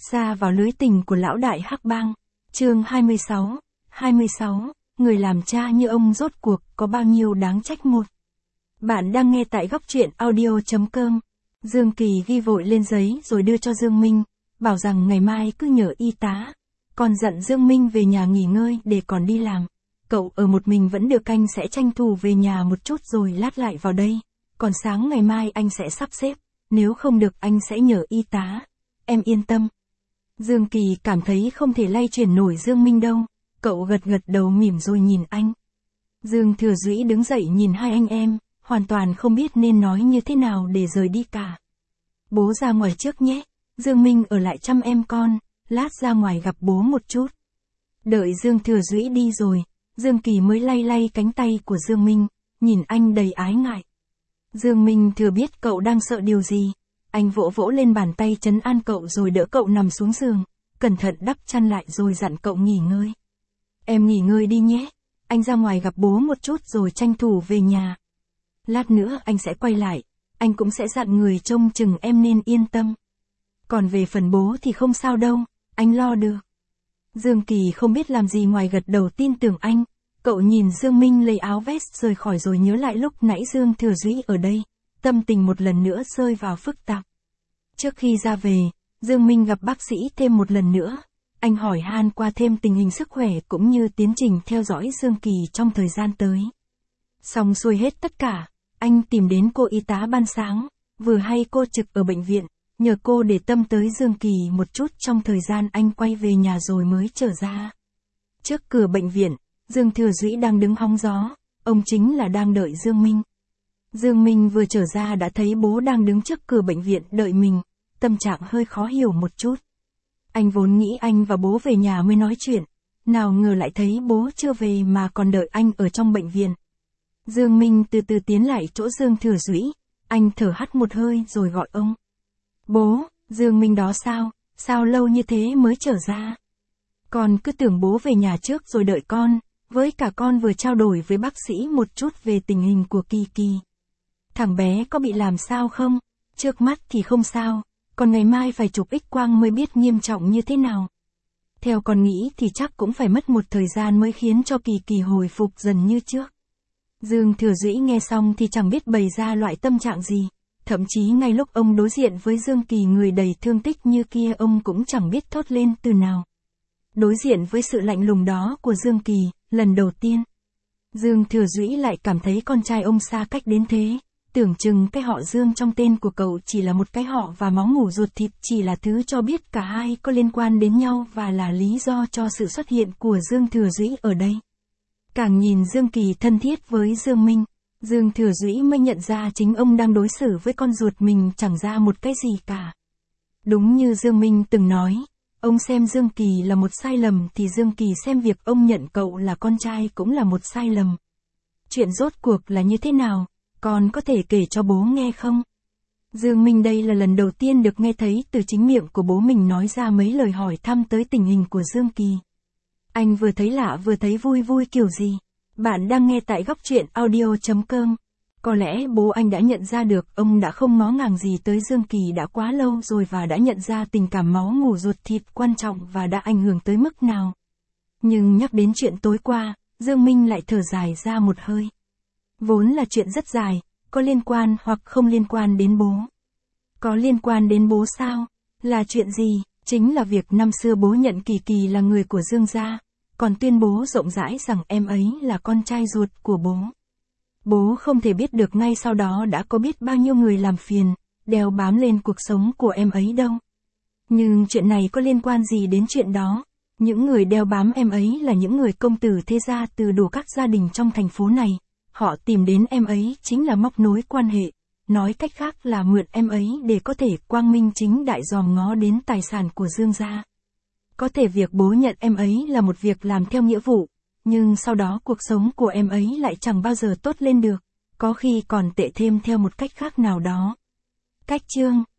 Sa vào lưới tình của lão đại hắc bang. Chương 26, người làm cha như ông rốt cuộc có bao nhiêu đáng trách một. Bạn đang nghe tại góc truyện audio.com. Dương Kỳ ghi vội lên giấy rồi đưa cho Dương Minh, bảo rằng ngày mai cứ nhờ y tá. Còn dặn Dương Minh về nhà nghỉ ngơi để còn đi làm. Cậu ở một mình vẫn được, anh sẽ tranh thủ về nhà một chút rồi lát lại vào đây. Còn sáng ngày mai anh sẽ sắp xếp, nếu không được anh sẽ nhờ y tá. Em yên tâm. Dương Kỳ cảm thấy không thể lay chuyển nổi Dương Minh đâu. Cậu gật đầu mỉm rồi nhìn anh. Dương Thừa Dũy đứng dậy nhìn hai anh em, hoàn toàn không biết nên nói như thế nào để rời đi cả. Bố ra ngoài trước nhé, Dương Minh ở lại chăm em con, lát ra ngoài gặp bố một chút. Đợi Dương Thừa Dũy đi rồi, Dương Kỳ mới lay cánh tay của Dương Minh, nhìn anh đầy ái ngại. Dương Minh thừa biết cậu đang sợ điều gì. Anh vỗ lên bàn tay trấn an cậu rồi đỡ cậu nằm xuống giường, cẩn thận đắp chăn lại rồi dặn cậu nghỉ ngơi. Em nghỉ ngơi đi nhé, anh ra ngoài gặp bố một chút rồi tranh thủ về nhà. Lát nữa anh sẽ quay lại, anh cũng sẽ dặn người trông chừng em nên yên tâm. Còn về phần bố thì không sao đâu, anh lo được. Dương Kỳ không biết làm gì ngoài gật đầu tin tưởng anh. Cậu nhìn Dương Minh lấy áo vest rời khỏi rồi nhớ lại lúc nãy Dương Thừa Dũy ở đây. Tâm tình một lần nữa rơi vào phức tạp. Trước khi ra về, Dương Minh gặp bác sĩ thêm một lần nữa. Anh hỏi han qua thêm tình hình sức khỏe cũng như tiến trình theo dõi Dương Kỳ trong thời gian tới. Xong xuôi hết tất cả, anh tìm đến cô y tá ban sáng, vừa hay cô trực ở bệnh viện, nhờ cô để tâm tới Dương Kỳ một chút trong thời gian anh quay về nhà rồi mới trở ra. Trước cửa bệnh viện, Dương Thừa Dũy đang đứng hóng gió, ông chính là đang đợi Dương Minh. Dương Minh vừa trở ra đã thấy bố đang đứng trước cửa bệnh viện đợi mình, tâm trạng hơi khó hiểu một chút. Anh vốn nghĩ anh và bố về nhà mới nói chuyện, nào ngờ lại thấy bố chưa về mà còn đợi anh ở trong bệnh viện. Dương Minh từ từ tiến lại chỗ Dương Thừa Dũy, anh thở hắt một hơi rồi gọi ông. Bố, Dương Minh đó sao lâu như thế mới trở ra? Con cứ tưởng bố về nhà trước rồi đợi con, với cả con vừa trao đổi với bác sĩ một chút về tình hình của Kỳ Kỳ. Thằng bé có bị làm sao không? Trước mắt thì không sao, còn ngày mai phải chụp X-quang mới biết nghiêm trọng như thế nào. Theo con nghĩ thì chắc cũng phải mất một thời gian mới khiến cho Kỳ Kỳ hồi phục dần như trước. Dương Thừa Dũy nghe xong thì chẳng biết bày ra loại tâm trạng gì. Thậm chí ngay lúc ông đối diện với Dương Kỳ người đầy thương tích như kia ông cũng chẳng biết thốt lên từ nào. Đối diện với sự lạnh lùng đó của Dương Kỳ, lần đầu tiên, Dương Thừa Dũy lại cảm thấy con trai ông xa cách đến thế. Tưởng chừng cái họ Dương trong tên của cậu chỉ là một cái họ và máu mủ ruột thịt, chỉ là thứ cho biết cả hai có liên quan đến nhau và là lý do cho sự xuất hiện của Dương Thừa Dũy ở đây. Càng nhìn Dương Kỳ thân thiết với Dương Minh, Dương Thừa Dũy mới nhận ra chính ông đang đối xử với con ruột mình chẳng ra một cái gì cả. Đúng như Dương Minh từng nói, ông xem Dương Kỳ là một sai lầm thì Dương Kỳ xem việc ông nhận cậu là con trai cũng là một sai lầm. Chuyện rốt cuộc là như thế nào, con có thể kể cho bố nghe không? Dương Minh đây là lần đầu tiên được nghe thấy từ chính miệng của bố mình nói ra mấy lời hỏi thăm tới tình hình của Dương Kỳ. Anh vừa thấy lạ vừa thấy vui kiểu gì. Bạn đang nghe tại góc truyện audio.com. Có lẽ bố anh đã nhận ra được ông đã không ngó ngàng gì tới Dương Kỳ đã quá lâu rồi và đã nhận ra tình cảm máu mủ ruột thịt quan trọng và đã ảnh hưởng tới mức nào. Nhưng nhắc đến chuyện tối qua, Dương Minh lại thở dài ra một hơi. Vốn là chuyện rất dài, có liên quan hoặc không liên quan đến bố. Có liên quan đến bố sao? Là chuyện gì? Chính là việc năm xưa bố nhận Kỳ Kỳ là người của Dương gia, còn tuyên bố rộng rãi rằng em ấy là con trai ruột của bố. Bố không thể biết được ngay sau đó đã có biết bao nhiêu người làm phiền, đeo bám lên cuộc sống của em ấy đâu. Nhưng chuyện này có liên quan gì đến chuyện đó? Những người đeo bám em ấy là những người công tử thế gia từ đủ các gia đình trong thành phố này. Họ tìm đến em ấy chính là móc nối quan hệ, nói cách khác là mượn em ấy để có thể quang minh chính đại dòm ngó đến tài sản của Dương gia. Có thể việc bố nhận em ấy là một việc làm theo nghĩa vụ, nhưng sau đó cuộc sống của em ấy lại chẳng bao giờ tốt lên được, có khi còn tệ thêm theo một cách khác nào đó. Cách chương